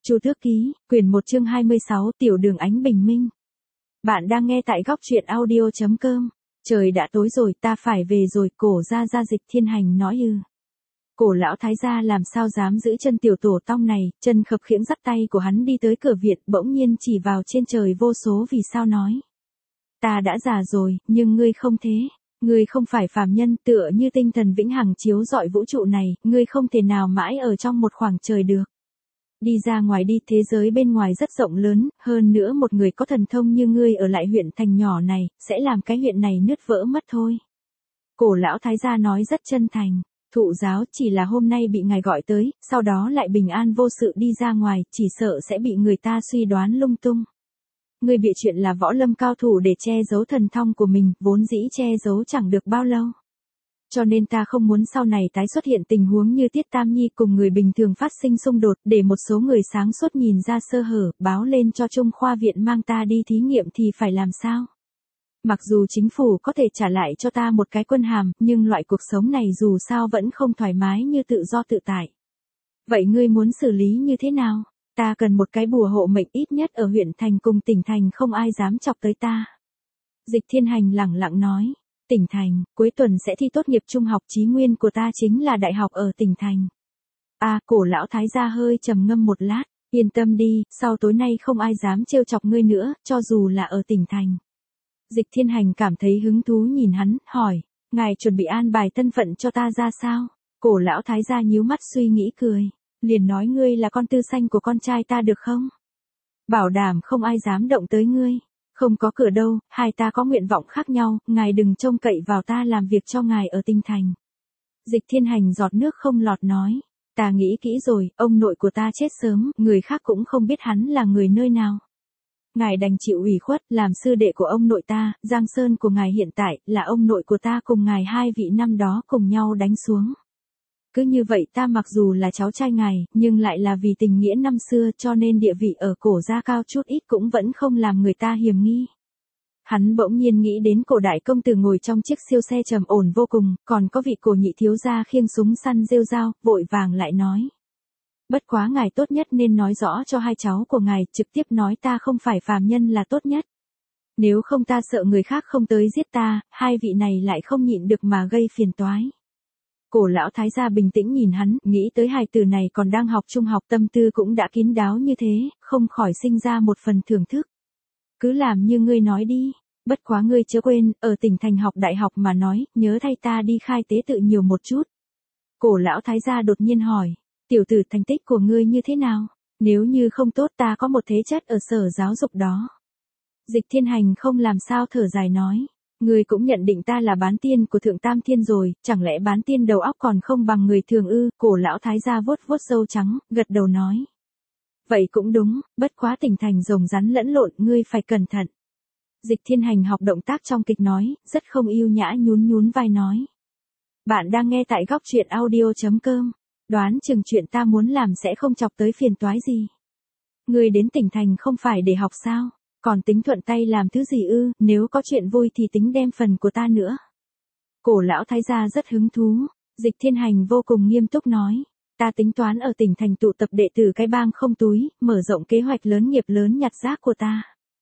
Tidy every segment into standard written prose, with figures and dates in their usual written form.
Chu Tước Ký, quyển 1 chương 26, Tiểu đường ánh bình minh. Bạn đang nghe tại góc truyện audio.com. Trời đã tối rồi, ta phải về rồi, cổ gia gia Dịch Thiên Hành nói ư. Cổ lão thái gia làm sao dám giữ chân tiểu tổ tông này, chân khập khiễng dắt tay của hắn đi tới cửa viện, bỗng nhiên chỉ vào trên trời vô số vì sao nói. Ta đã già rồi, nhưng ngươi không thế. Ngươi không phải phàm nhân, tựa như tinh thần vĩnh hằng chiếu rọi vũ trụ này, ngươi không thể nào mãi ở trong một khoảng trời được. Đi ra ngoài đi, thế giới bên ngoài rất rộng lớn, hơn nữa một người có thần thông như ngươi ở lại huyện thành nhỏ này, sẽ làm cái huyện này nứt vỡ mất thôi. Cổ lão thái gia nói rất chân thành, thụ giáo chỉ là hôm nay bị ngài gọi tới, sau đó lại bình an vô sự đi ra ngoài, chỉ sợ sẽ bị người ta suy đoán lung tung. Ngươi bịa chuyện là võ lâm cao thủ để che giấu thần thông của mình, vốn dĩ che giấu chẳng được bao lâu. Cho nên ta không muốn sau này tái xuất hiện tình huống như Tiết Tam Nhi cùng người bình thường phát sinh xung đột, để một số người sáng suốt nhìn ra sơ hở, báo lên cho Trung khoa viện mang ta đi thí nghiệm thì phải làm sao? Mặc dù chính phủ có thể trả lại cho ta một cái quân hàm, nhưng loại cuộc sống này dù sao vẫn không thoải mái như tự do tự tại. Vậy ngươi muốn xử lý như thế nào? Ta cần một cái bùa hộ mệnh, ít nhất ở huyện thành cùng tỉnh thành không ai dám chọc tới ta. Dịch Thiên Hành lẳng lặng nói. Tỉnh thành, cuối tuần sẽ thi tốt nghiệp trung học, chí nguyên của ta chính là đại học ở tỉnh thành. Cổ lão thái gia hơi trầm ngâm một lát, yên tâm đi, sau tối nay không ai dám trêu chọc ngươi nữa, cho dù là ở tỉnh thành. Dịch Thiên Hành cảm thấy hứng thú nhìn hắn, hỏi, ngài chuẩn bị an bài thân phận cho ta ra sao? Cổ lão thái gia nhíu mắt suy nghĩ cười, liền nói ngươi là con tư sanh của con trai ta được không? Bảo đảm không ai dám động tới ngươi. Không có cửa đâu, hai ta có nguyện vọng khác nhau, ngài đừng trông cậy vào ta làm việc cho ngài ở tinh thành. Dịch Thiên Hành giọt nước không lọt nói, ta nghĩ kỹ rồi, ông nội của ta chết sớm, người khác cũng không biết hắn là người nơi nào. Ngài đành chịu ủy khuất, làm sư đệ của ông nội ta, Giang Sơn của ngài hiện tại, là ông nội của ta cùng ngài hai vị năm đó cùng nhau đánh xuống. Cứ như vậy ta mặc dù là cháu trai ngài, nhưng lại là vì tình nghĩa năm xưa cho nên địa vị ở cổ gia cao chút ít cũng vẫn không làm người ta hiềm nghi. Hắn bỗng nhiên nghĩ đến cổ đại công tử ngồi trong chiếc siêu xe trầm ổn vô cùng, còn có vị cổ nhị thiếu gia khiêng súng săn rêu dao, vội vàng lại nói. Bất quá ngài tốt nhất nên nói rõ cho hai cháu của ngài, trực tiếp nói ta không phải phàm nhân là tốt nhất. Nếu không ta sợ người khác không tới giết ta, hai vị này lại không nhịn được mà gây phiền toái. Cổ lão thái gia bình tĩnh nhìn hắn, nghĩ tới hài tử này còn đang học trung học, tâm tư cũng đã kín đáo như thế, không khỏi sinh ra một phần thưởng thức. Cứ làm như ngươi nói đi, bất quá ngươi chớ quên, ở tỉnh thành học đại học mà nói, nhớ thay ta đi khai tế tự nhiều một chút. Cổ lão thái gia đột nhiên hỏi, tiểu tử thành tích của ngươi như thế nào? Nếu như không tốt ta có một thế chất ở sở giáo dục đó. Dịch Thiên Hành không làm sao thở dài nói. Ngươi cũng nhận định ta là bán tiên của thượng tam thiên rồi, chẳng lẽ bán tiên đầu óc còn không bằng người thường ư? Cổ lão thái gia vuốt vuốt râu trắng, gật đầu nói. Vậy cũng đúng, bất quá tỉnh thành rồng rắn lẫn lộn, ngươi phải cẩn thận. Dịch Thiên Hành học động tác trong kịch nói, rất không yêu nhã nhún nhún vai nói. Bạn đang nghe tại góc truyện audio.com, đoán chừng chuyện ta muốn làm sẽ không chọc tới phiền toái gì. Ngươi đến tỉnh thành không phải để học sao? Còn tính thuận tay làm thứ gì ư, nếu có chuyện vui thì tính đem phần của ta nữa. Cổ lão thái gia rất hứng thú, Dịch Thiên Hành vô cùng nghiêm túc nói, ta tính toán ở tỉnh thành tụ tập đệ tử cái bang không túi, mở rộng kế hoạch lớn nghiệp lớn nhặt rác của ta.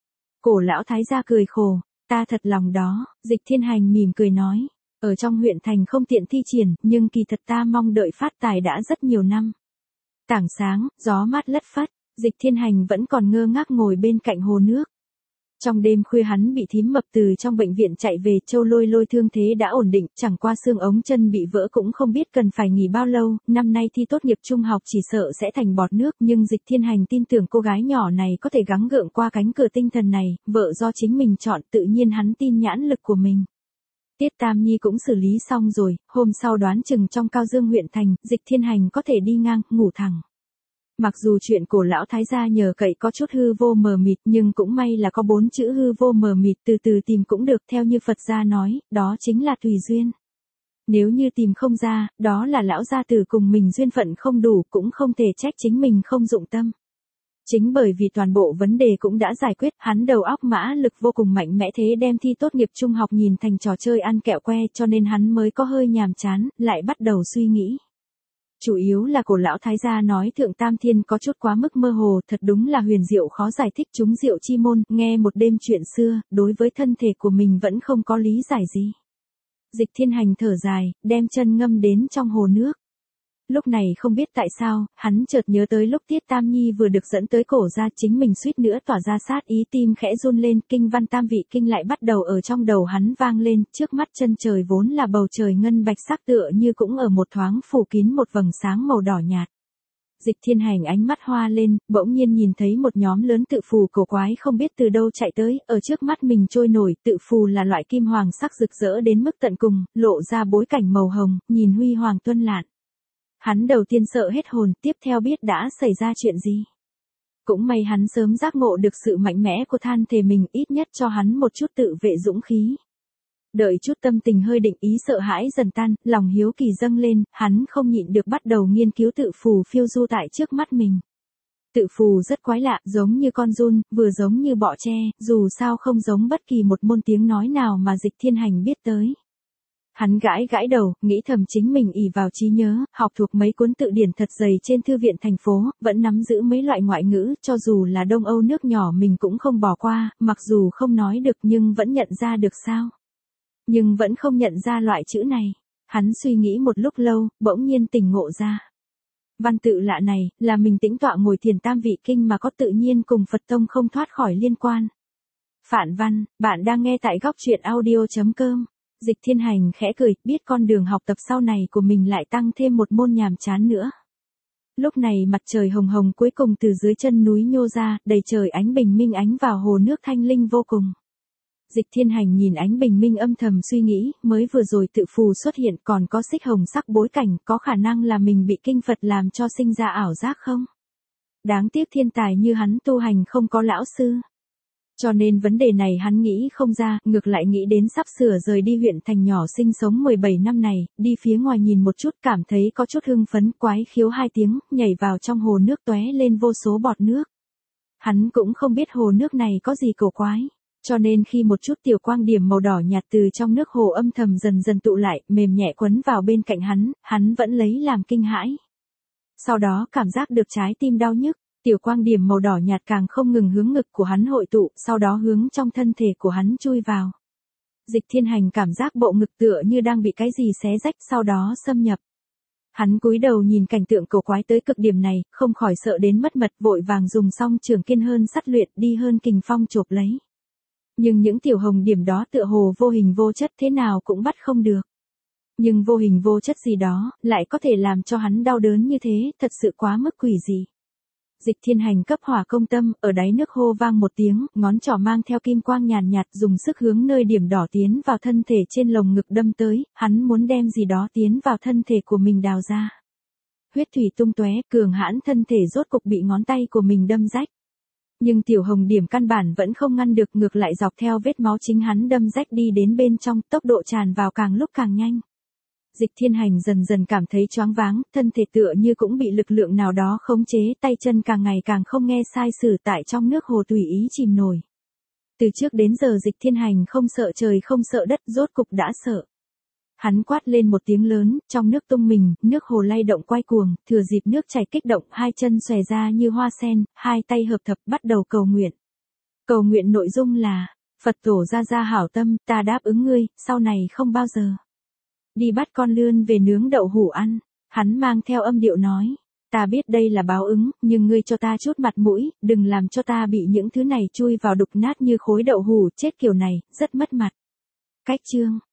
Cổ lão thái gia cười khổ, ta thật lòng đó, Dịch Thiên Hành mỉm cười nói, ở trong huyện thành không tiện thi triển, nhưng kỳ thật ta mong đợi phát tài đã rất nhiều năm. Tảng sáng, gió mát lất phất, Dịch Thiên Hành vẫn còn ngơ ngác ngồi bên cạnh hồ nước. Trong đêm khuya hắn bị thím mập từ trong bệnh viện chạy về, Châu Lôi Lôi thương thế đã ổn định, chẳng qua xương ống chân bị vỡ cũng không biết cần phải nghỉ bao lâu, năm nay thi tốt nghiệp trung học chỉ sợ sẽ thành bọt nước, nhưng Dịch Thiên Hành tin tưởng cô gái nhỏ này có thể gắng gượng qua cánh cửa tinh thần này, vợ do chính mình chọn, tự nhiên hắn tin nhãn lực của mình. Tiết Tam Nhi cũng xử lý xong rồi, hôm sau đoán chừng trong Cao Dương huyện thành, Dịch Thiên Hành có thể đi ngang, ngủ thẳng. Mặc dù chuyện cổ lão thái gia nhờ cậy có chút hư vô mờ mịt, nhưng cũng may là có 4 chữ hư vô mờ mịt, từ từ tìm cũng được, theo như Phật gia nói, đó chính là tùy duyên. Nếu như tìm không ra, đó là lão gia tử cùng mình duyên phận không đủ, cũng không thể trách chính mình không dụng tâm. Chính bởi vì toàn bộ vấn đề cũng đã giải quyết, hắn đầu óc mã lực vô cùng mạnh mẽ thế đem thi tốt nghiệp trung học nhìn thành trò chơi ăn kẹo que, cho nên hắn mới có hơi nhàm chán, lại bắt đầu suy nghĩ. Chủ yếu là cổ lão thái gia nói thượng tam thiên có chút quá mức mơ hồ, thật đúng là huyền diệu khó giải thích, chúng diệu chi môn, nghe một đêm chuyện xưa, đối với thân thể của mình vẫn không có lý giải gì. Dịch Thiên Hành thở dài, đem chân ngâm đến trong hồ nước. Lúc này không biết tại sao, hắn chợt nhớ tới lúc Tiết Tam Nhi vừa được dẫn tới cổ ra, chính mình suýt nữa tỏa ra sát ý, tim khẽ run lên, kinh văn tam vị kinh lại bắt đầu ở trong đầu hắn vang lên, trước mắt chân trời vốn là bầu trời ngân bạch sắc tựa như cũng ở một thoáng phủ kín một vầng sáng màu đỏ nhạt. Dịch Thiên Hành ánh mắt hoa lên, bỗng nhiên nhìn thấy một nhóm lớn tự phù cổ quái không biết từ đâu chạy tới, ở trước mắt mình trôi nổi, tự phù là loại kim hoàng sắc rực rỡ đến mức tận cùng, lộ ra bối cảnh màu hồng, nhìn huy hoàng tuân lạn. Hắn đầu tiên sợ hết hồn, tiếp theo biết đã xảy ra chuyện gì. Cũng may hắn sớm giác ngộ được sự mạnh mẽ của than thể mình, ít nhất cho hắn một chút tự vệ dũng khí. Đợi chút tâm tình hơi định, ý sợ hãi dần tan, lòng hiếu kỳ dâng lên, hắn không nhịn được bắt đầu nghiên cứu tự phù phiêu du tại trước mắt mình. Tự phù rất quái lạ, giống như con giun, vừa giống như bọ tre, dù sao không giống bất kỳ một môn tiếng nói nào mà Dịch Thiên Hành biết tới. Hắn gãi gãi đầu, nghĩ thầm chính mình ỷ vào trí nhớ, học thuộc mấy cuốn tự điển thật dày trên thư viện thành phố, vẫn nắm giữ mấy loại ngoại ngữ, cho dù là Đông Âu nước nhỏ mình cũng không bỏ qua, mặc dù không nói được nhưng vẫn nhận ra được sao. Nhưng vẫn không nhận ra loại chữ này. Hắn suy nghĩ một lúc lâu, bỗng nhiên tỉnh ngộ ra. Văn tự lạ này, là mình tĩnh tọa ngồi thiền tam vị kinh mà có tự nhiên cùng Phật tông không thoát khỏi liên quan. Phạn văn, bạn đang nghe tại góc truyện audio.com. Dịch Thiên Hành khẽ cười, biết con đường học tập sau này của mình lại tăng thêm một môn nhàm chán nữa. Lúc này mặt trời hồng hồng cuối cùng từ dưới chân núi nhô ra, đầy trời ánh bình minh ánh vào hồ nước thanh linh vô cùng. Dịch Thiên Hành nhìn ánh bình minh âm thầm suy nghĩ, mới vừa rồi tự phù xuất hiện còn có xích hồng sắc bối cảnh, có khả năng là mình bị kinh Phật làm cho sinh ra ảo giác không? Đáng tiếc thiên tài như hắn tu hành không có lão sư. Cho nên vấn đề này hắn nghĩ không ra, ngược lại nghĩ đến sắp sửa rời đi huyện thành nhỏ sinh sống 17 năm này, đi phía ngoài nhìn một chút cảm thấy có chút hưng phấn, quái khiếu hai tiếng, nhảy vào trong hồ nước tóe lên vô số bọt nước. Hắn cũng không biết hồ nước này có gì cổ quái. Cho nên khi một chút tiểu quang điểm màu đỏ nhạt từ trong nước hồ âm thầm dần dần tụ lại, mềm nhẹ quấn vào bên cạnh hắn vẫn lấy làm kinh hãi. Sau đó cảm giác được trái tim đau nhức, tiểu quang điểm màu đỏ nhạt càng không ngừng hướng ngực của hắn hội tụ, sau đó hướng trong thân thể của hắn chui vào. Dịch Thiên Hành cảm giác bộ ngực tựa như đang bị cái gì xé rách, sau đó xâm nhập. Hắn cúi đầu nhìn cảnh tượng cổ quái tới cực điểm này, không khỏi sợ đến mất mật, vội vàng dùng song trường kiên hơn sắt luyện đi hơn kình phong chộp lấy. Nhưng những tiểu hồng điểm đó tựa hồ vô hình vô chất thế nào cũng bắt không được. Nhưng vô hình vô chất gì đó, lại có thể làm cho hắn đau đớn như thế, thật sự quá mức quỷ dị. Dịch Thiên Hành cấp hỏa công tâm, ở đáy nước hô vang một tiếng, ngón trỏ mang theo kim quang nhàn nhạt dùng sức hướng nơi điểm đỏ tiến vào thân thể trên lồng ngực đâm tới, hắn muốn đem gì đó tiến vào thân thể của mình đào ra. Huyết thủy tung tóe, cường hãn thân thể rốt cục bị ngón tay của mình đâm rách. Nhưng tiểu hồng điểm căn bản vẫn không ngăn được, ngược lại dọc theo vết máu chính hắn đâm rách đi đến bên trong, tốc độ tràn vào càng lúc càng nhanh. Dịch Thiên Hành dần dần cảm thấy choáng váng, thân thể tựa như cũng bị lực lượng nào đó khống chế, tay chân càng ngày càng không nghe sai sử tại trong nước hồ tùy ý chìm nổi. Từ trước đến giờ Dịch Thiên Hành không sợ trời không sợ đất, rốt cục đã sợ. Hắn quát lên một tiếng lớn, trong nước tung mình, nước hồ lay động quay cuồng, thừa dịp nước chảy kích động, hai chân xòe ra như hoa sen, hai tay hợp thập bắt đầu cầu nguyện. Cầu nguyện nội dung là, Phật tổ gia hảo tâm, ta đáp ứng ngươi, sau này không bao giờ đi bắt con lươn về nướng đậu hũ ăn. Hắn mang theo âm điệu nói, ta biết đây là báo ứng, nhưng ngươi cho ta chút mặt mũi, đừng làm cho ta bị những thứ này chui vào đục nát như khối đậu hũ, chết kiểu này, rất mất mặt. Cách chương